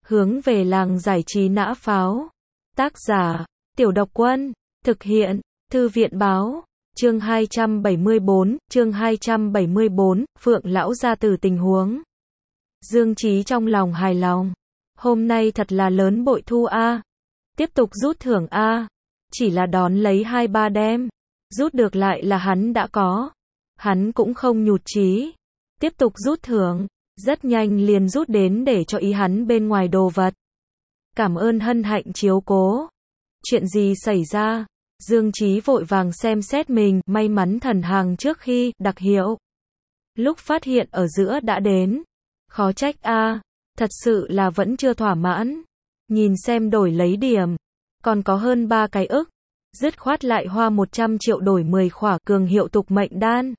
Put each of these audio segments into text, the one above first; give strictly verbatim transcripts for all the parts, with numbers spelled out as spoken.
Hướng về làng giải trí nã pháo. Tác giả, Tiểu Độc Quân. Thực hiện, Thư viện báo. Chương hai trăm bảy mươi bốn, chương hai trăm bảy mươi bốn, Phượng lão gia tử tình huống. Dương Chí trong lòng hài lòng. Hôm nay thật là lớn bội thu a. Tiếp tục rút thưởng a. Chỉ là đón lấy hai ba đêm. Rút được lại là hắn đã có. Hắn cũng không nhụt chí. Tiếp tục rút thưởng. Rất nhanh liền rút đến để cho ý hắn bên ngoài đồ vật. Cảm ơn hân hạnh chiếu cố. Chuyện gì xảy ra? Dương Chí vội vàng xem xét mình, may mắn thần hàng trước khi đặc hiệu. Lúc phát hiện ở giữa đã đến. Khó trách a, thật sự là vẫn chưa thỏa mãn. Nhìn xem đổi lấy điểm, còn có hơn ba cái ức. Dứt khoát lại hoa một trăm triệu đổi mười khỏa cường hiệu tục mệnh đan.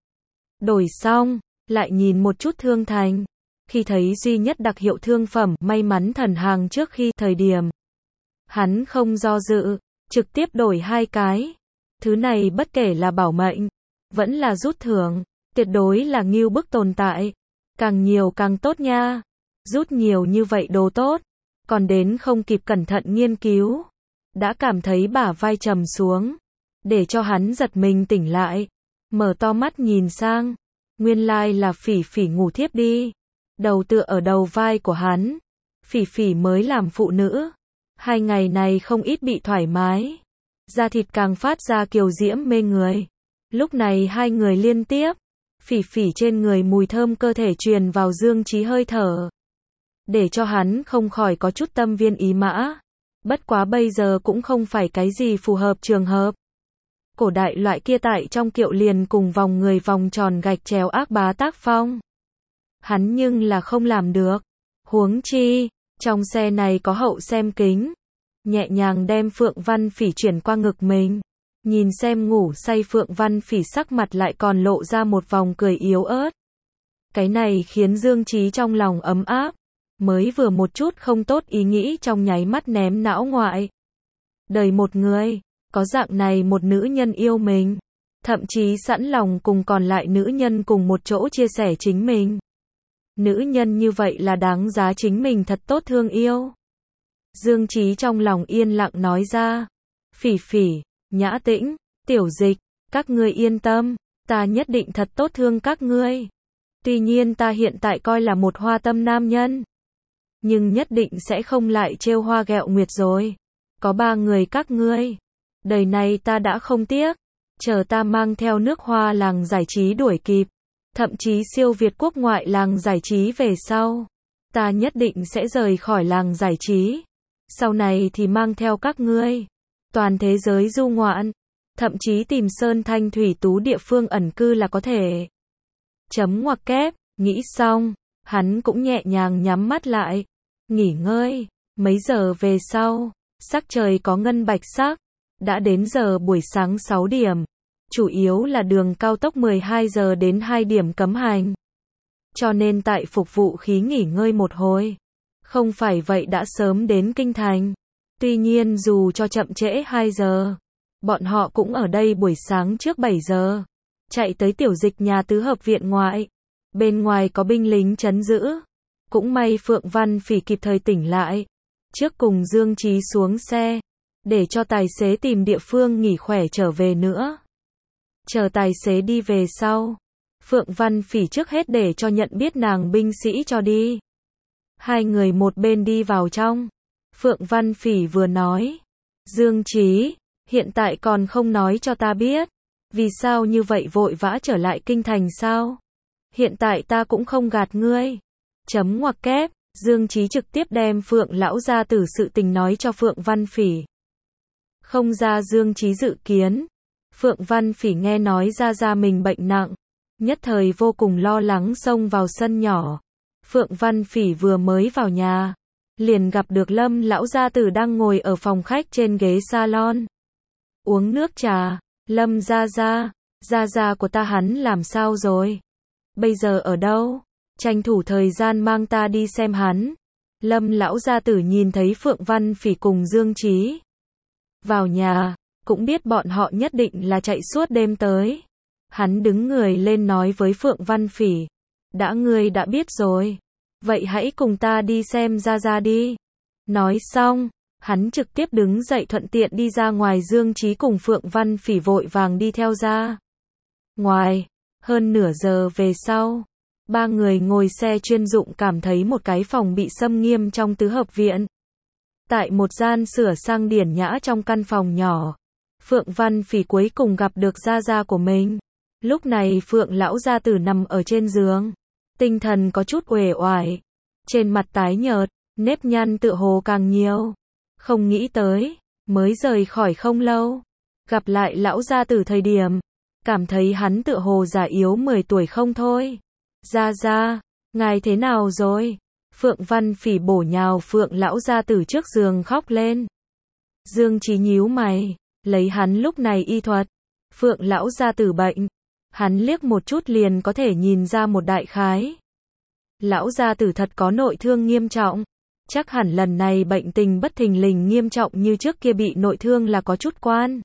Đổi xong, lại nhìn một chút thương thành. Khi thấy duy nhất đặc hiệu thương phẩm, may mắn thần hàng trước khi thời điểm. Hắn không do dự, trực tiếp đổi hai cái. Thứ này bất kể là bảo mệnh, vẫn là rút thưởng, tuyệt đối là ngưu bức tồn tại. Càng nhiều càng tốt nha. Rút nhiều như vậy đồ tốt, còn đến không kịp cẩn thận nghiên cứu. Đã cảm thấy bả vai trầm xuống, để cho hắn giật mình tỉnh lại. Mở to mắt nhìn sang, nguyên lai là Phỉ Phỉ ngủ thiếp đi. Đầu tựa ở đầu vai của hắn. Phỉ Phỉ mới làm phụ nữ. Hai ngày này không ít bị thoải mái. Da thịt càng phát ra kiều diễm mê người. Lúc này hai người liên tiếp. Phỉ Phỉ trên người mùi thơm cơ thể truyền vào Dương Chí hơi thở. Để cho hắn không khỏi có chút tâm viên ý mã. Bất quá bây giờ cũng không phải cái gì phù hợp trường hợp. Cổ đại loại kia tại trong kiệu liền cùng vòng người vòng tròn gạch chéo ác bá tác phong. Hắn nhưng là không làm được. Huống chi, trong xe này có hậu xem kính. Nhẹ nhàng đem Phượng Văn Phỉ chuyển qua ngực mình. Nhìn xem ngủ say Phượng Văn Phỉ sắc mặt lại còn lộ ra một vòng cười yếu ớt. Cái này khiến Dương Chí trong lòng ấm áp. Mới vừa một chút không tốt ý nghĩ trong nháy mắt ném não ngoại. Đời một người, có dạng này một nữ nhân yêu mình. Thậm chí sẵn lòng cùng còn lại nữ nhân cùng một chỗ chia sẻ chính mình. Nữ nhân như vậy là đáng giá chính mình thật tốt thương yêu. Dương Chí trong lòng yên lặng nói ra. Phỉ Phỉ, Nhã Tĩnh, Tiểu Dịch, các ngươi yên tâm, ta nhất định thật tốt thương các ngươi. Tuy nhiên ta hiện tại coi là một hoa tâm nam nhân. Nhưng nhất định sẽ không lại trêu hoa ghẹo nguyệt rồi. Có ba người các ngươi. Đời này ta đã không tiếc. Chờ ta mang theo nước hoa làng giải trí đuổi kịp. Thậm chí siêu Việt quốc ngoại làng giải trí về sau. Ta nhất định sẽ rời khỏi làng giải trí. Sau này thì mang theo các ngươi. Toàn thế giới du ngoạn. Thậm chí tìm sơn thanh thủy tú địa phương ẩn cư là có thể. Chấm ngoặc kép, nghĩ xong. Hắn cũng nhẹ nhàng nhắm mắt lại. Nghỉ ngơi. Mấy giờ về sau. Sắc trời có ngân bạch sắc. Đã đến giờ buổi sáng sáu điểm. Chủ yếu là đường cao tốc mười hai giờ đến hai điểm cấm hành. Cho nên tại phục vụ khí nghỉ ngơi một hồi. Không phải vậy đã sớm đến kinh thành. Tuy nhiên dù cho chậm trễ hai giờ. Bọn họ cũng ở đây buổi sáng trước bảy giờ. Chạy tới Tiểu Dịch nhà tứ hợp viện ngoại. Bên ngoài có binh lính trấn giữ. Cũng may Phượng Văn Phỉ kịp thời tỉnh lại. Trước cùng Dương Chí xuống xe. Để cho tài xế tìm địa phương nghỉ khỏe trở về nữa. Chờ tài xế đi về sau. Phượng Văn Phỉ trước hết để cho nhận biết nàng binh sĩ cho đi. Hai người một bên đi vào trong. Phượng Văn Phỉ vừa nói. Dương Chí, hiện tại còn không nói cho ta biết. Vì sao như vậy vội vã trở lại kinh thành sao? Hiện tại ta cũng không gạt ngươi. Chấm ngoặc kép, Dương Chí trực tiếp đem Phượng lão gia tử sự tình nói cho Phượng Văn Phỉ. Không ra Dương Chí dự kiến. Phượng Văn Phỉ nghe nói ra ra mình bệnh nặng. Nhất thời vô cùng lo lắng xông vào sân nhỏ. Phượng Văn Phỉ vừa mới vào nhà. Liền gặp được Lâm lão gia tử đang ngồi ở phòng khách trên ghế salon. Uống nước trà. Lâm gia gia, gia gia của ta hắn làm sao rồi? Bây giờ ở đâu? Tranh thủ thời gian mang ta đi xem hắn. Lâm lão gia tử nhìn thấy Phượng Văn Phỉ cùng Dương Chí vào nhà, cũng biết bọn họ nhất định là chạy suốt đêm tới. Hắn đứng người lên nói với Phượng Văn Phỉ. Đã ngươi đã biết rồi. vậy hãy cùng ta đi xem Gia Gia đi. Nói xong, hắn trực tiếp đứng dậy thuận tiện đi ra ngoài. Dương Chí cùng Phượng Văn Phỉ vội vàng đi theo ra ngoài. Hơn nửa giờ về sau, ba người ngồi xe chuyên dụng cảm thấy một cái phòng bị xâm nghiêm trong tứ hợp viện. Tại một gian sửa sang điển nhã trong căn phòng nhỏ, Phượng Văn Phỉ cuối cùng gặp được Gia Gia của mình. Lúc này Phượng lão gia tử nằm ở trên giường, tinh thần có chút uể oải, trên mặt tái nhợt, nếp nhăn tựa hồ càng nhiều. Không nghĩ tới, mới rời khỏi không lâu, gặp lại lão gia tử thời điểm, cảm thấy hắn tựa hồ già yếu mười tuổi không thôi. Gia Gia, ngài thế nào rồi? Phượng Văn Phỉ bổ nhào Phượng lão gia tử trước giường khóc lên. Dương Chí nhíu mày, lấy hắn lúc này y thuật, Phượng lão gia tử bệnh, hắn liếc một chút liền có thể nhìn ra một đại khái. Lão gia tử thật có nội thương nghiêm trọng, chắc hẳn lần này bệnh tình bất thình lình nghiêm trọng như trước kia bị nội thương là có chút quan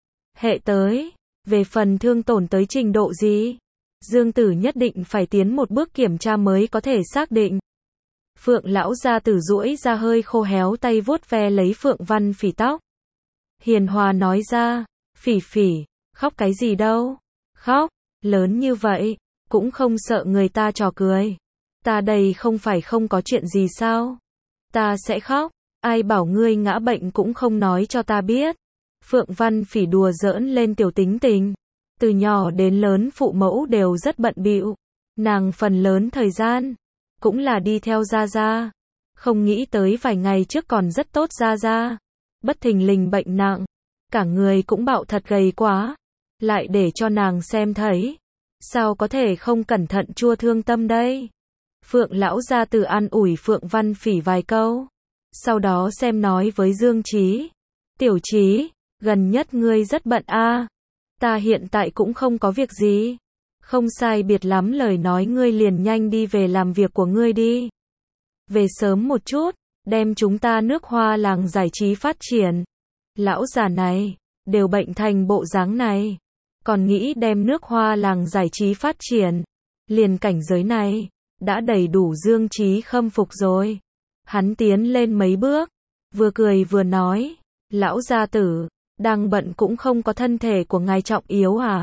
hệ tới. Về phần thương tổn tới trình độ gì, Dương Tử nhất định phải tiến một bước kiểm tra mới có thể xác định. Phượng lão gia tử duỗi ra hơi khô héo tay vuốt ve lấy Phượng Văn Phỉ tóc. Hiền hòa nói ra, Phỉ Phỉ, khóc cái gì đâu, khóc, lớn như vậy, cũng không sợ người ta trò cười. Ta đây không phải không có chuyện gì sao? Ta sẽ khóc, ai bảo ngươi ngã bệnh cũng không nói cho ta biết. Phượng Văn Phỉ đùa giỡn lên tiểu tính tình. Từ nhỏ đến lớn phụ mẫu đều rất bận bịu, nàng phần lớn thời gian cũng là đi theo Gia Gia. Không nghĩ tới vài ngày trước còn rất tốt Gia Gia, bất thình lình bệnh nặng, cả người cũng bạo thật gầy quá, lại để cho nàng xem thấy, sao có thể không cẩn thận chua thương tâm đây. Phượng lão gia tử an ủi Phượng Văn Phỉ vài câu, sau đó xem nói với Dương Chí, tiểu Chí, gần nhất ngươi rất bận a, à. Ta hiện tại cũng không có việc gì, không sai biệt lắm lời nói ngươi liền nhanh đi về làm việc của ngươi đi. Về sớm một chút, đem chúng ta nước Hoa làng giải trí phát triển. Lão già này, đều bệnh thành bộ dáng này, còn nghĩ đem nước Hoa làng giải trí phát triển. Liền cảnh giới này, đã đầy đủ Dương Chí khâm phục rồi. Hắn tiến lên mấy bước, vừa cười vừa nói, lão gia tử, đang bận cũng không có thân thể của ngài trọng yếu à?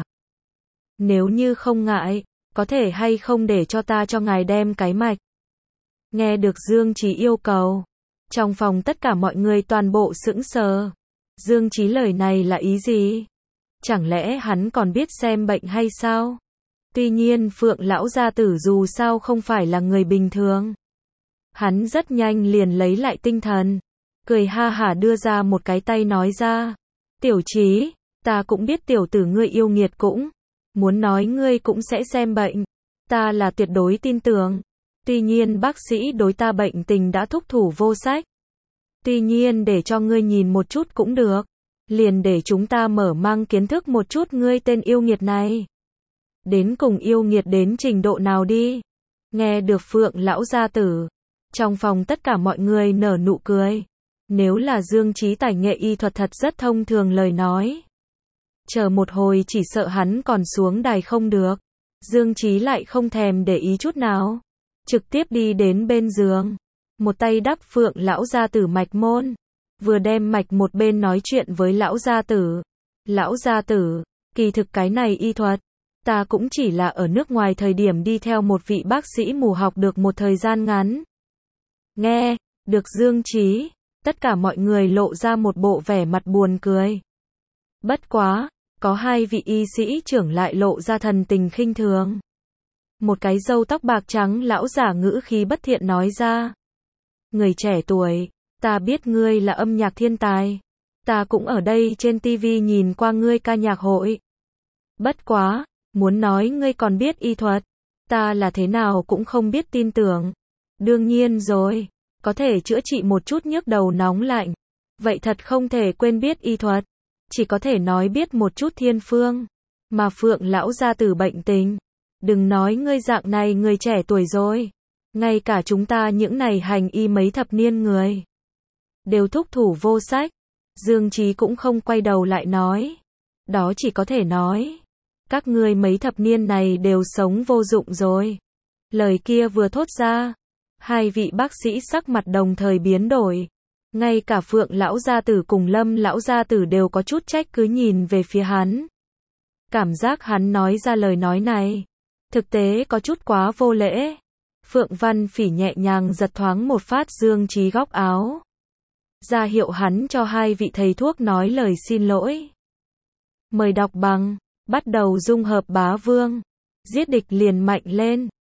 Nếu như không ngại, có thể hay không để cho ta cho ngài đem cái mạch. Nghe được Dương Chí yêu cầu, trong phòng tất cả mọi người toàn bộ sững sờ. Dương Chí lời này là ý gì? Chẳng lẽ hắn còn biết xem bệnh hay sao? Tuy nhiên Phượng lão gia tử dù sao không phải là người bình thường. Hắn rất nhanh liền lấy lại tinh thần, cười ha hả đưa ra một cái tay nói ra, tiểu Chí, ta cũng biết tiểu tử ngươi yêu nghiệt cũng muốn nói ngươi cũng sẽ xem bệnh, ta là tuyệt đối tin tưởng. Tuy nhiên bác sĩ đối ta bệnh tình đã thúc thủ vô sách. Tuy nhiên để cho ngươi nhìn một chút cũng được, liền để chúng ta mở mang kiến thức một chút ngươi tên yêu nghiệt này. Đến cùng yêu nghiệt đến trình độ nào đi? Nghe được Phượng lão gia tử, trong phòng tất cả mọi người nở nụ cười. Nếu là Dương Chí tài nghệ y thuật thật rất thông thường lời nói, chờ một hồi chỉ sợ hắn còn xuống đài không được. Dương Chí lại không thèm để ý chút nào, trực tiếp đi đến bên giường, một tay đắp Phượng lão gia tử mạch môn, vừa đem mạch một bên nói chuyện với lão gia tử. Lão gia tử, kỳ thực cái này y thuật, ta cũng chỉ là ở nước ngoài thời điểm đi theo một vị bác sĩ mù học được một thời gian ngắn. Nghe được Dương Chí, tất cả mọi người lộ ra một bộ vẻ mặt buồn cười. Bất quá, có hai vị y sĩ trưởng lại lộ ra thần tình khinh thường. Một cái râu tóc bạc trắng lão giả ngữ khí bất thiện nói ra, người trẻ tuổi, ta biết ngươi là âm nhạc thiên tài, ta cũng ở đây trên tivi nhìn qua ngươi ca nhạc hội. Bất quá, muốn nói ngươi còn biết y thuật, ta là thế nào cũng không biết tin tưởng. Đương nhiên rồi, có thể chữa trị một chút nhức đầu nóng lạnh, vậy thật không thể quên biết y thuật, chỉ có thể nói biết một chút thiên phương. Mà Phượng lão gia tử bệnh tình, đừng nói ngươi dạng này người trẻ tuổi rồi, ngay cả chúng ta những này hành y mấy thập niên người đều thúc thủ vô sách. Dương Chí cũng không quay đầu lại nói, đó chỉ có thể nói, các ngươi mấy thập niên này đều sống vô dụng rồi. Lời kia vừa thốt ra, Hai vị bác sĩ sắc mặt đồng thời biến đổi. Ngay cả Phượng lão gia tử cùng Lâm lão gia tử đều có chút trách cứ nhìn về phía hắn. Cảm giác hắn nói ra lời nói này, thực tế có chút quá vô lễ. Phượng Văn Phỉ nhẹ nhàng giật thoáng một phát Dương Chí góc áo, ra hiệu hắn cho hai vị thầy thuốc nói lời xin lỗi. Mời đọc bằng, bắt đầu dung hợp bá vương, giết địch liền mạnh lên.